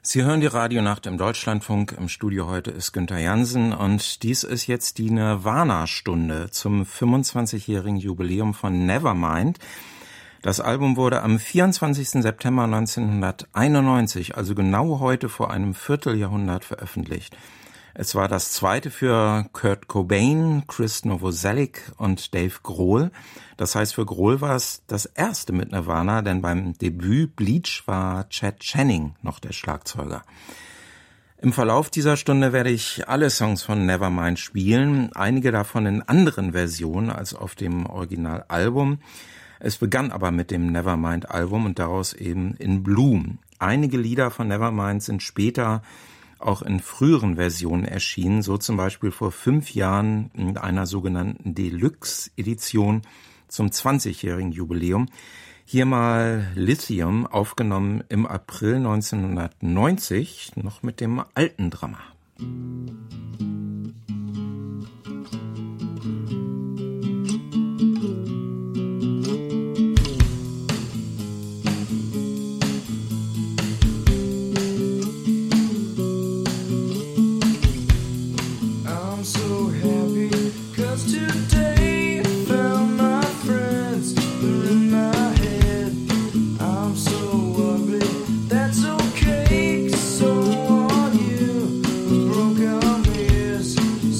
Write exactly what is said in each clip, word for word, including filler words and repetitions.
Sie hören die Radionacht im Deutschlandfunk. Im Studio heute ist Günther Jansen und dies ist jetzt die Nirvana-Stunde zum fünfundzwanzigjährigen Jubiläum von Nevermind. Das Album wurde am vierundzwanzigsten September neunzehnhunderteinundneunzig, also genau heute vor einem Vierteljahrhundert, veröffentlicht. Es war das zweite für Kurt Cobain, Chris Novoselic und Dave Grohl. Das heißt, für Grohl war es das erste mit Nirvana, denn beim Debüt Bleach war Chad Channing noch der Schlagzeuger. Im Verlauf dieser Stunde werde ich alle Songs von Nevermind spielen, einige davon in anderen Versionen als auf dem Originalalbum. Es begann aber mit dem Nevermind-Album und daraus eben In Bloom. Einige Lieder von Nevermind sind später auch in früheren Versionen erschienen, so zum Beispiel vor fünf Jahren in einer sogenannten Deluxe-Edition zum zwanzigjährigen Jubiläum. Hier mal Lithium, aufgenommen im April neunzehnhundertneunzig, noch mit dem alten Drummer. So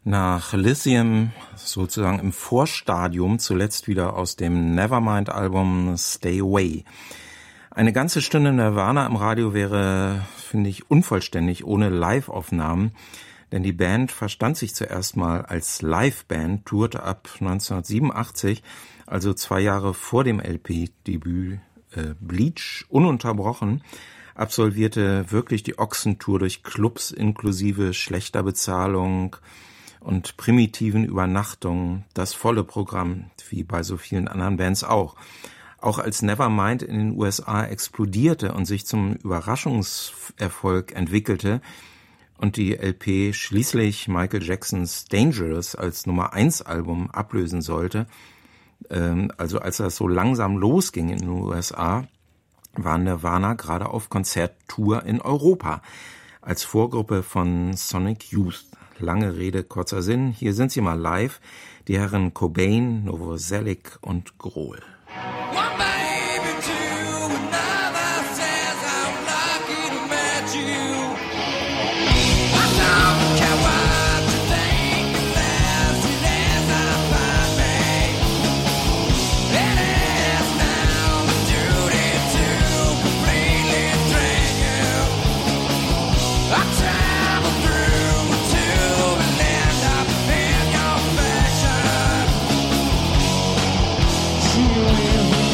Nach Lithium, sozusagen im Vorstadium, zuletzt wieder aus dem Nevermind-Album Stay Away. Eine ganze Stunde Nirvana im Radio wäre, finde ich, unvollständig ohne Live-Aufnahmen, denn die Band verstand sich zuerst mal als Live-Band, tourte ab neunzehnhundertsiebenundachtzig, also zwei Jahre vor dem L P-Debüt, äh, Bleach, ununterbrochen, absolvierte wirklich die Ochsentour durch Clubs inklusive schlechter Bezahlung und primitiven Übernachtungen, das volle Programm, wie bei so vielen anderen Bands auch. Auch als Nevermind in den U S A explodierte und sich zum Überraschungserfolg entwickelte und die L P schließlich Michael Jacksons Dangerous als Nummer eins Album ablösen sollte, ähm, also als das so langsam losging in den U S A, war Nirvana gerade auf Konzerttour in Europa als Vorgruppe von Sonic Youth. Lange Rede, kurzer Sinn. Hier sind sie mal live. Die Herren Cobain, Novoselic und Grohl. You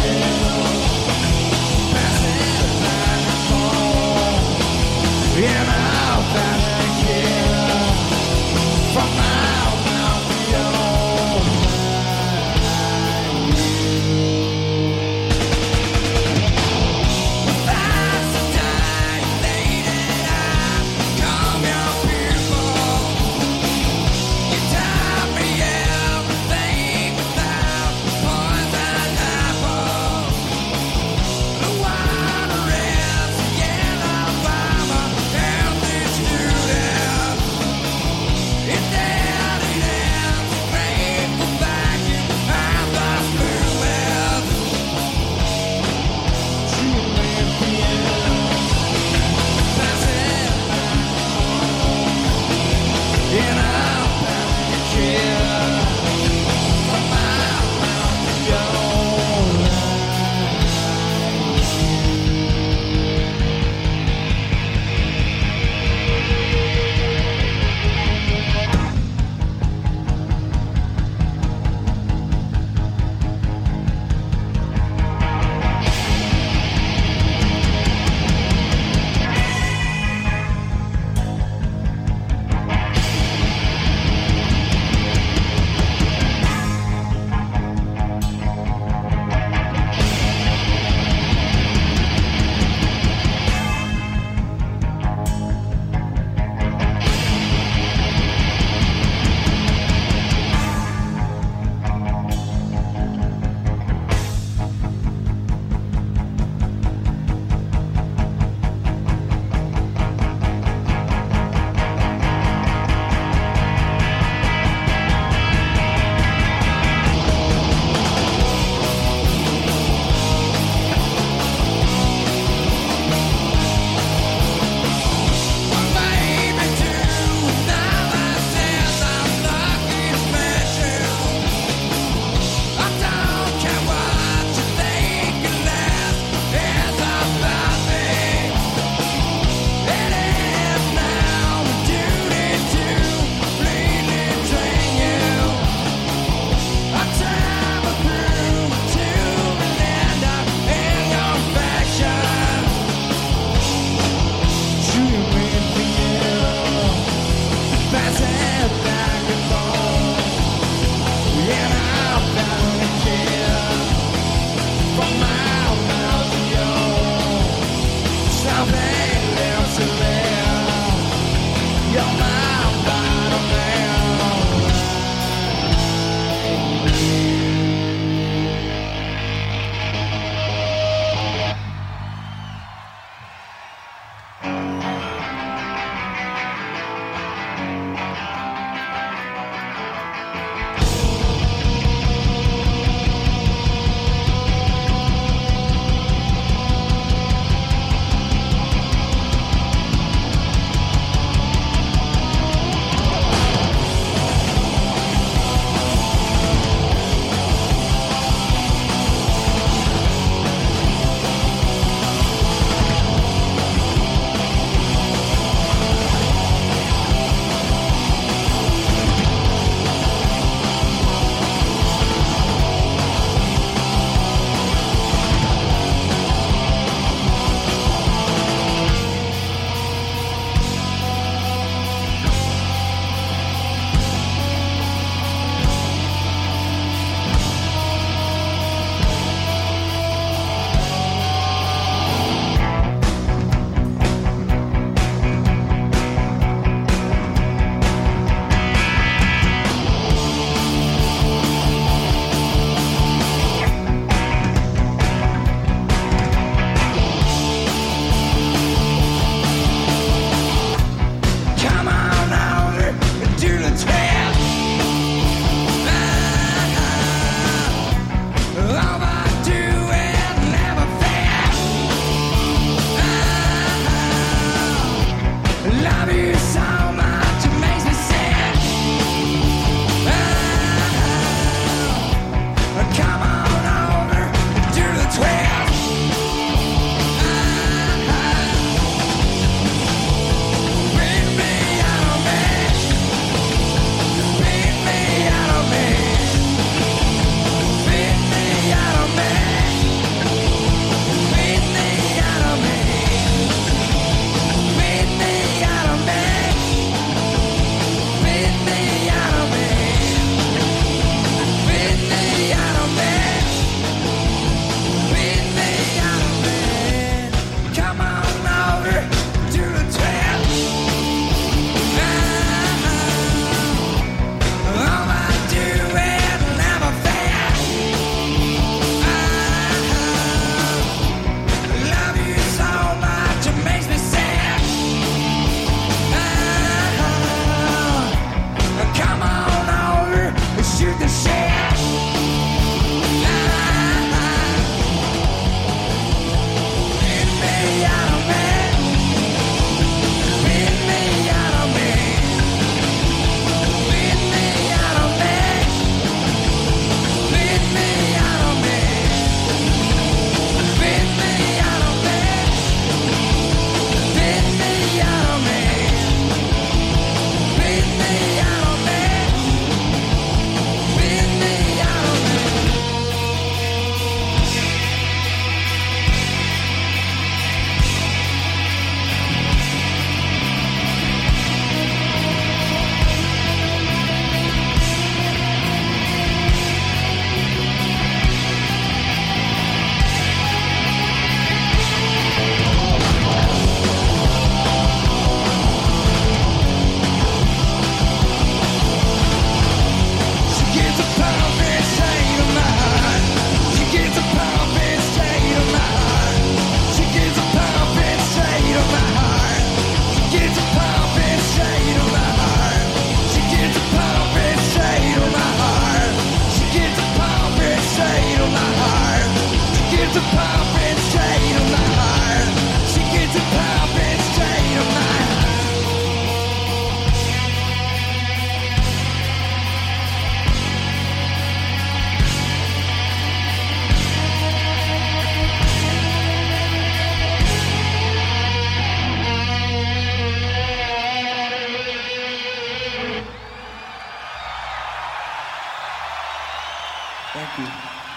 Thank you.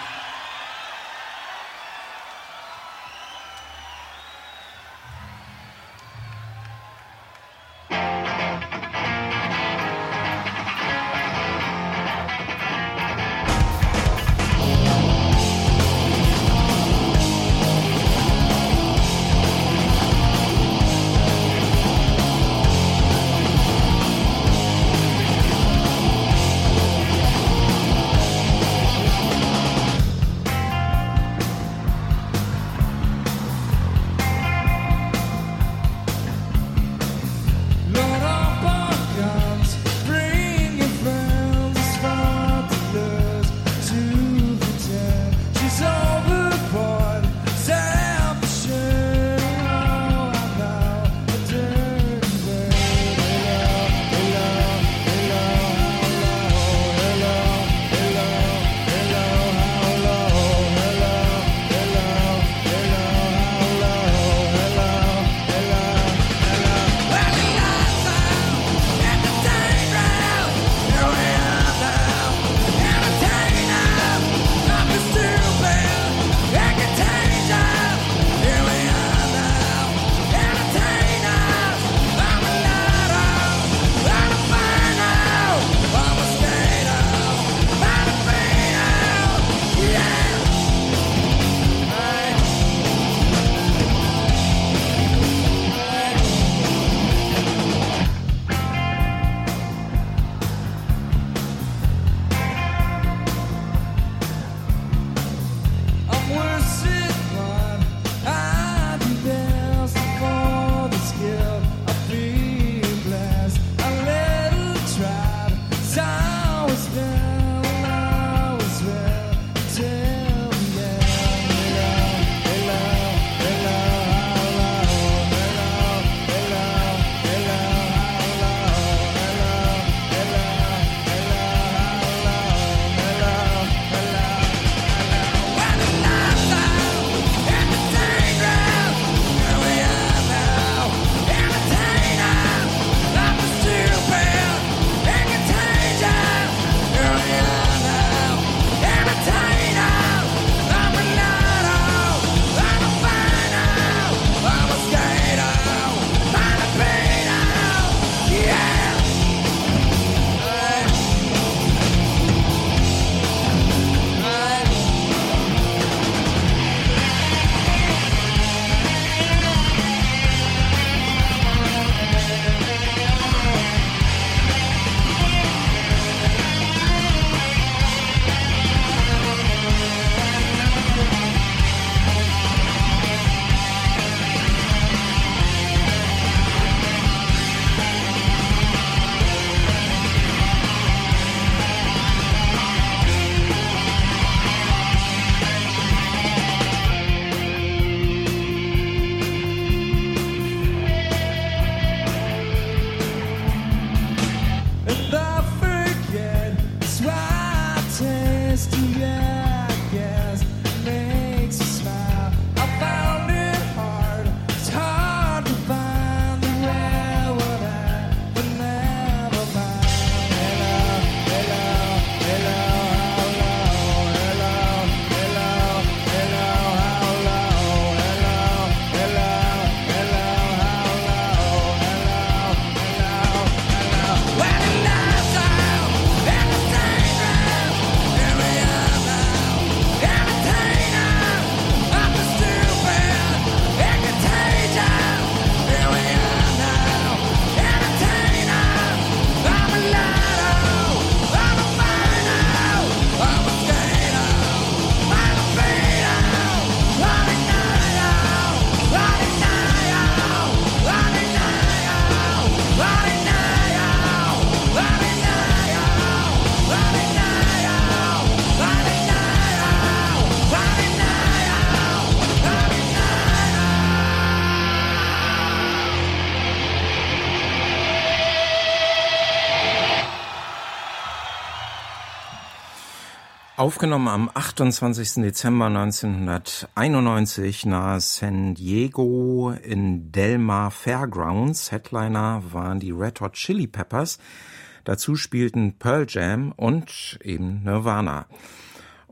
Aufgenommen am achtundzwanzigsten Dezember neunzehnhunderteinundneunzig nahe San Diego in Del Mar Fairgrounds. Headliner waren die Red Hot Chili Peppers. Dazu spielten Pearl Jam und eben Nirvana.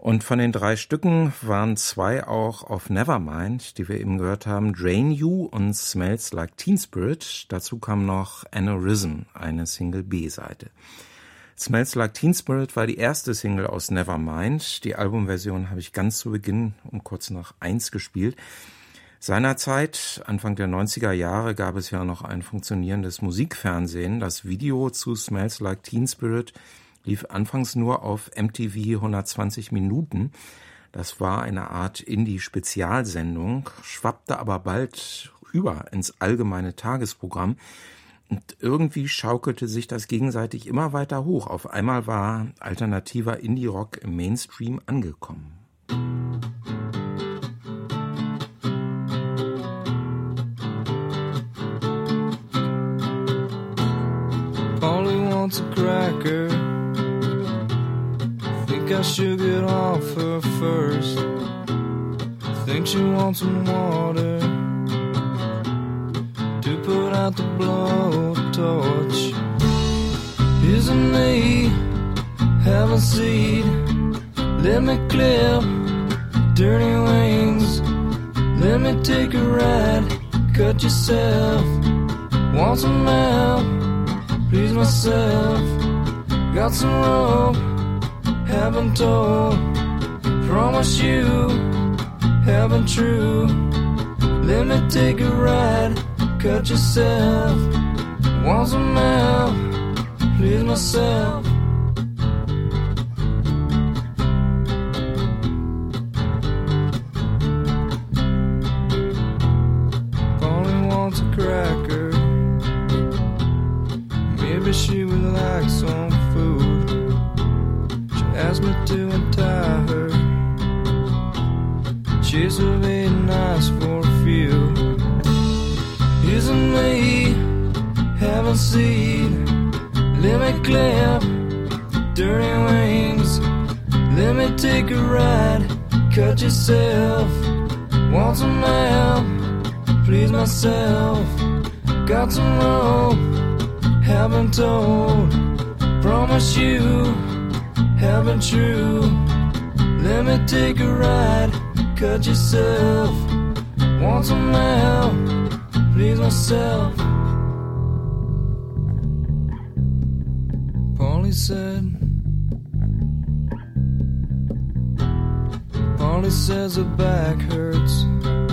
Und von den drei Stücken waren zwei auch auf Nevermind, die wir eben gehört haben, Drain You und Smells Like Teen Spirit. Dazu kam noch Aneurysm, eine Single-B-Seite. Smells Like Teen Spirit war die erste Single aus Nevermind. Die Albumversion habe ich ganz zu Beginn um kurz nach eins gespielt. Seinerzeit, Anfang der neunziger Jahre, gab es ja noch ein funktionierendes Musikfernsehen. Das Video zu Smells Like Teen Spirit lief anfangs nur auf M T V hundertzwanzig Minuten. Das war eine Art Indie-Spezialsendung, schwappte aber bald über ins allgemeine Tagesprogramm. Und irgendwie schaukelte sich das gegenseitig immer weiter hoch. Auf einmal war alternativer Indie-Rock im Mainstream angekommen. Polly wants a cracker. Think I should get off her first. Think she wants some water to put out the blowtorch. Here's a knee, have a seat. Let me clip dirty wings. Let me take a ride, cut yourself. Want some help, please myself. Got some rope, haven't told. Promise you, haven't true. Let me take a ride, cut yourself. Want some help, please myself. Polly wants a cracker. Maybe she would like some food. She asked me to untie her. She surveyed nice for a few. Here's a me, haven't seen. Let me clip dirty wings. Let me take a ride, cut yourself. Want some help, please myself. Got some rope, haven't told. Promise you, haven't true. Let me take a ride, cut yourself. Want some help, please myself. Polly said, Polly says her back hurts.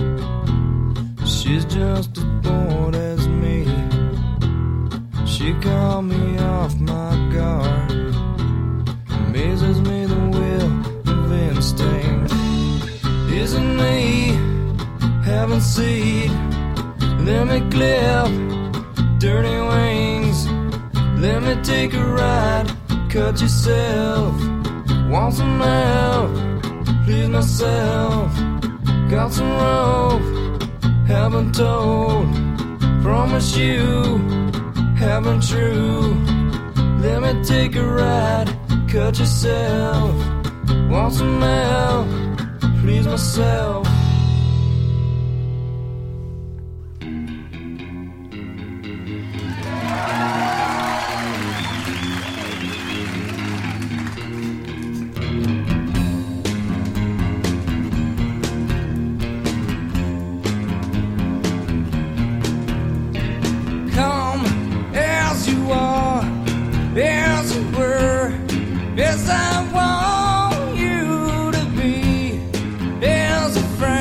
She's just as bored as me. She called me off my guard. Amazes me the will of instinct. Isn't me, haven't seen. Let me clip dirty wings. Let me take a ride, cut yourself. Want some help, please myself. Got some rope, haven't told. Promise you, haven't true. Let me take a ride, cut yourself. Want some help, please myself. Yes, I want you to be as a friend.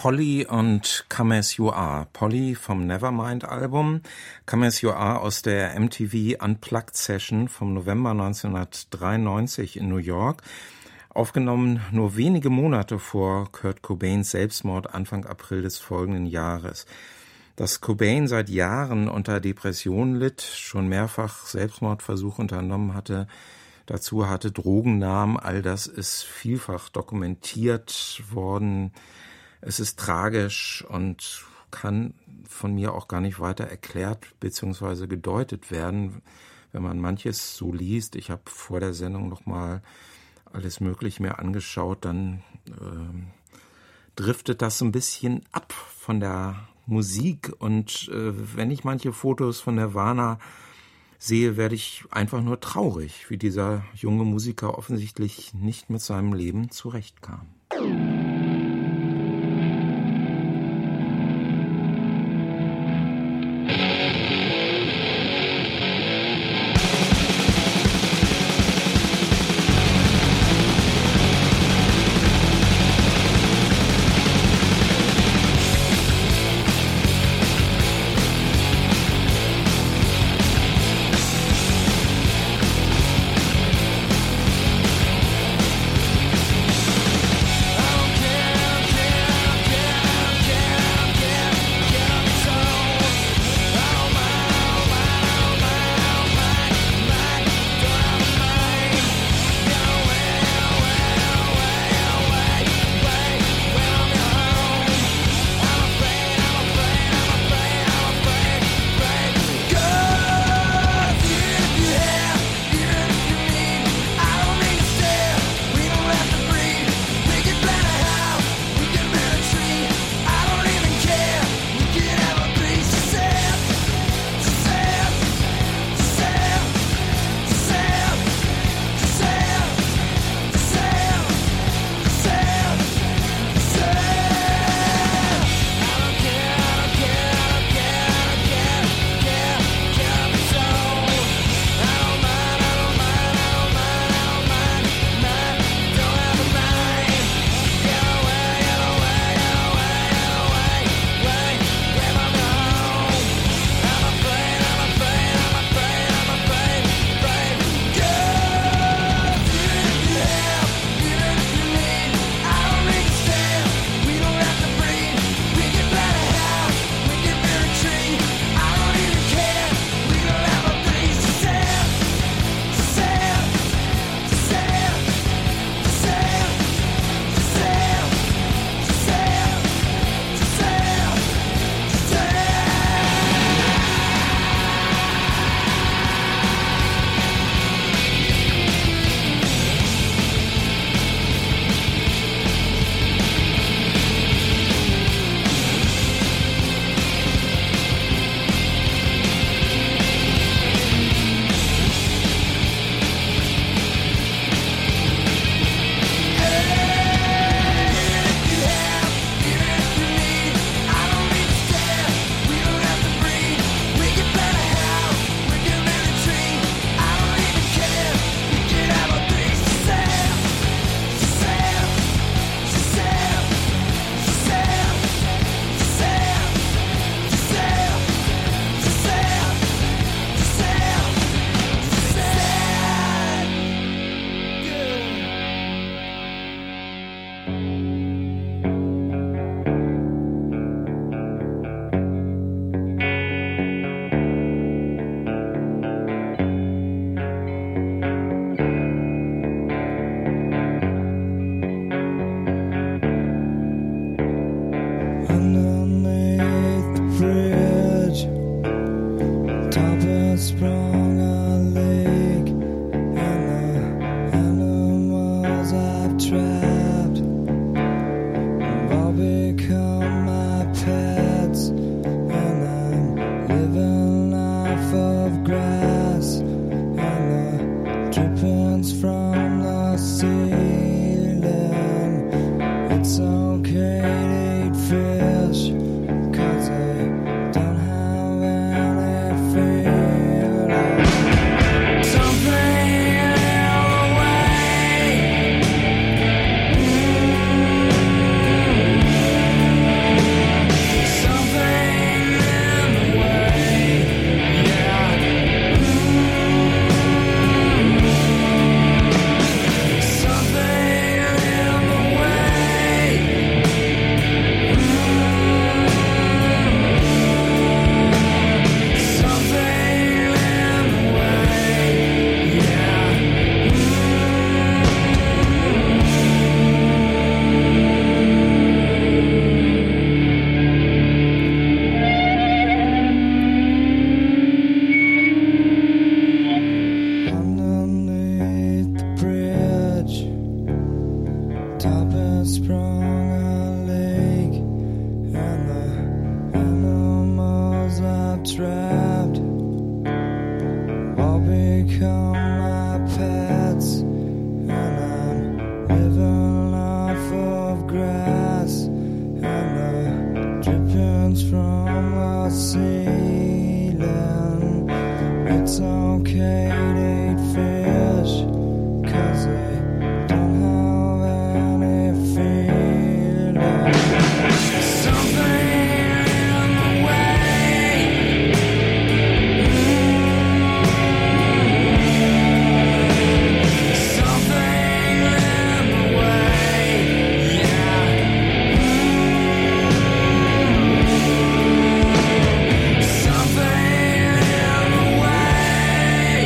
Polly und Come As You Are. Polly vom Nevermind-Album, Come As You Are aus der M T V Unplugged Session vom November neunzehnhundertdreiundneunzig in New York. Aufgenommen nur wenige Monate vor Kurt Cobains Selbstmord Anfang April des folgenden Jahres. Dass Cobain seit Jahren unter Depressionen litt, schon mehrfach Selbstmordversuche unternommen hatte, dazu hatte Drogen nahm, all das ist vielfach dokumentiert worden. Es ist tragisch und kann von mir auch gar nicht weiter erklärt bzw. gedeutet werden, wenn man manches so liest. Ich habe vor der Sendung noch mal alles Mögliche mir angeschaut, dann äh, driftet das so ein bisschen ab von der Musik. Und äh, wenn ich manche Fotos von Nirvana sehe, werde ich einfach nur traurig, wie dieser junge Musiker offensichtlich nicht mit seinem Leben zurechtkam. I don't become my pets, and I'm living life of grass and the drippings from the ceiling. It's okay to eat fish, 'cause they don't have any feeling. Something in the way, something in the way, yeah. Something in the way.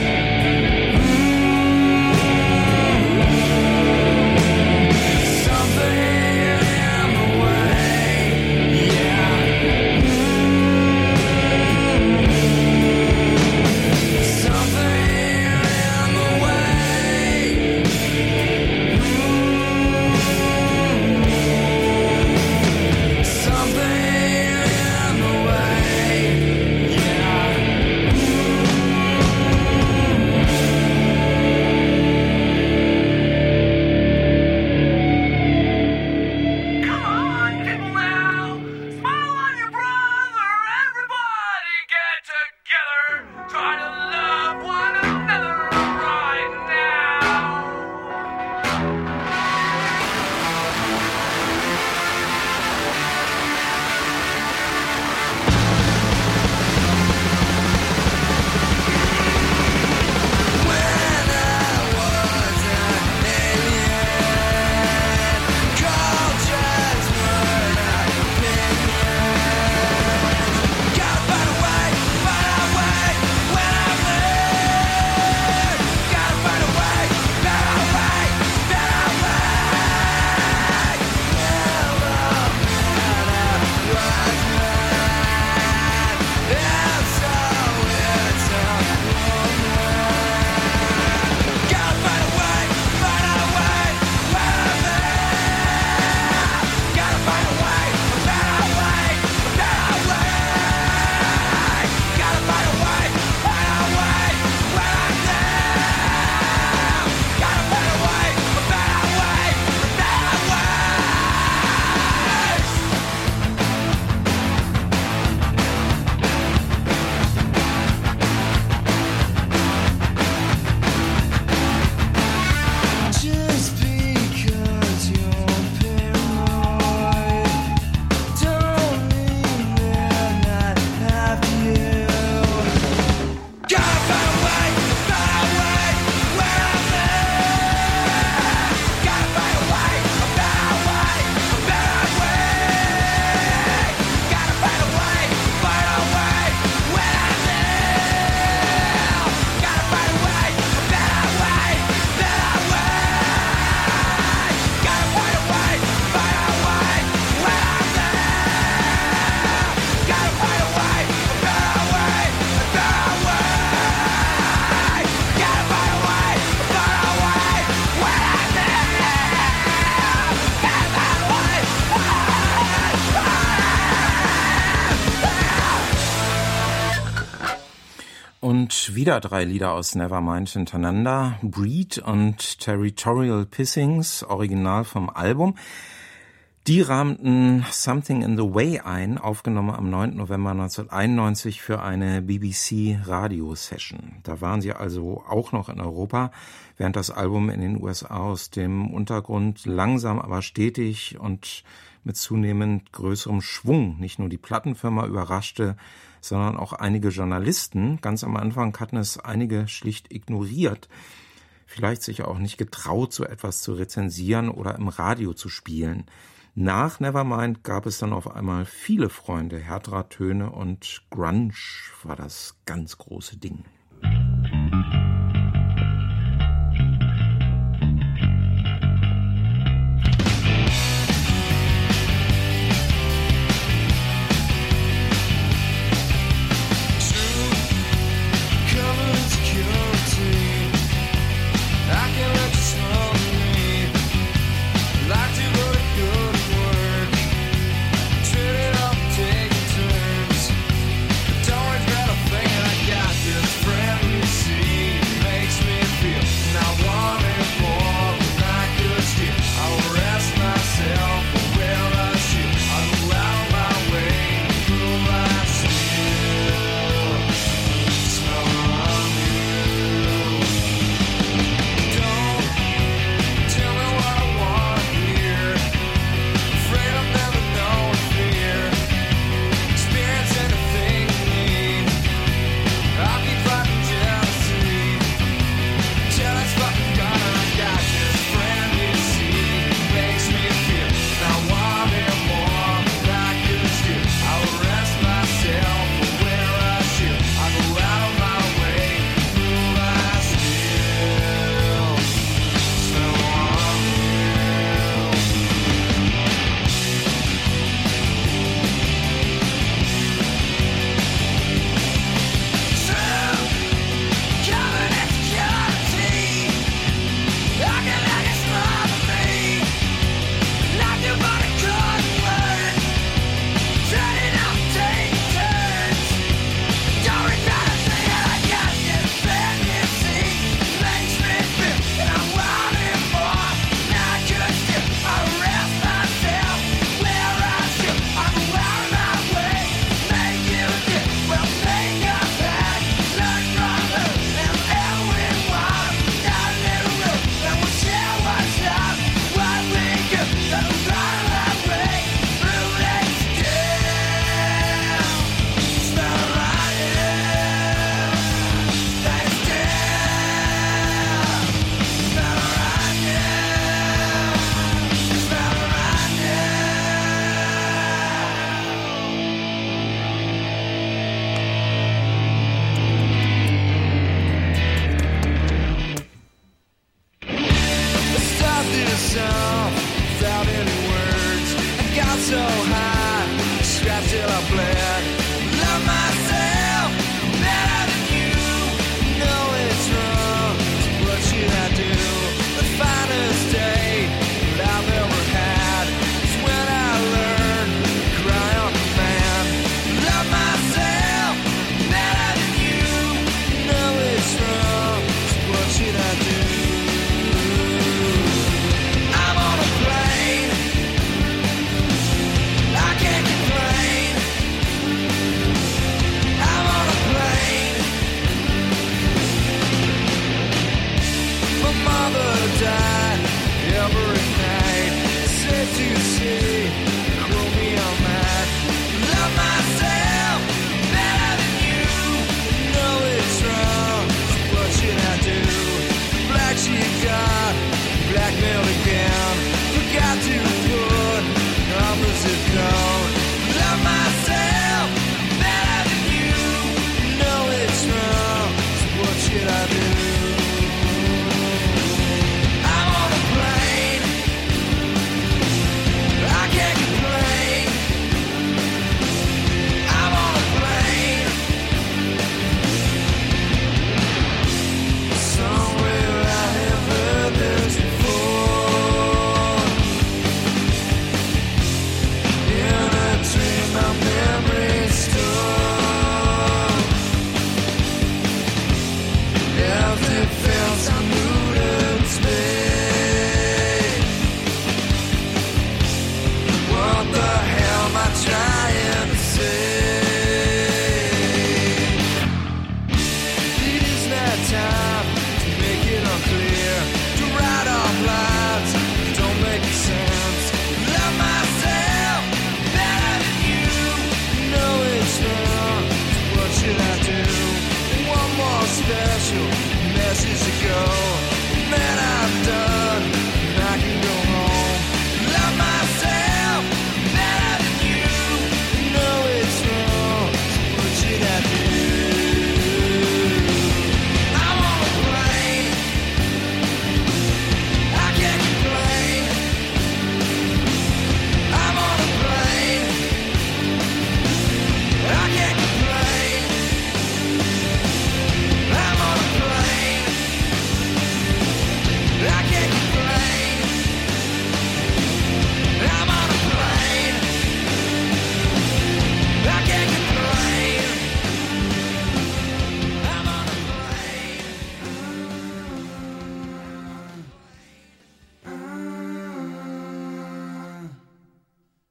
Und wieder drei Lieder aus Nevermind hintereinander. Breed und Territorial Pissings, original vom Album. Die rahmten Something in the Way ein, aufgenommen am neunten November neunzehnhunderteinundneunzig für eine B B C-Radio-Session. Da waren sie also auch noch in Europa, während das Album in den U S A aus dem Untergrund langsam, aber stetig und mit zunehmend größerem Schwung nicht nur die Plattenfirma überraschte, sondern auch einige Journalisten. Ganz am Anfang hatten es einige schlicht ignoriert, vielleicht sich auch nicht getraut, so etwas zu rezensieren oder im Radio zu spielen. Nach Nevermind gab es dann auf einmal viele Freunde. Härterer Töne und Grunge war das ganz große Ding. Friend die every night. Said to say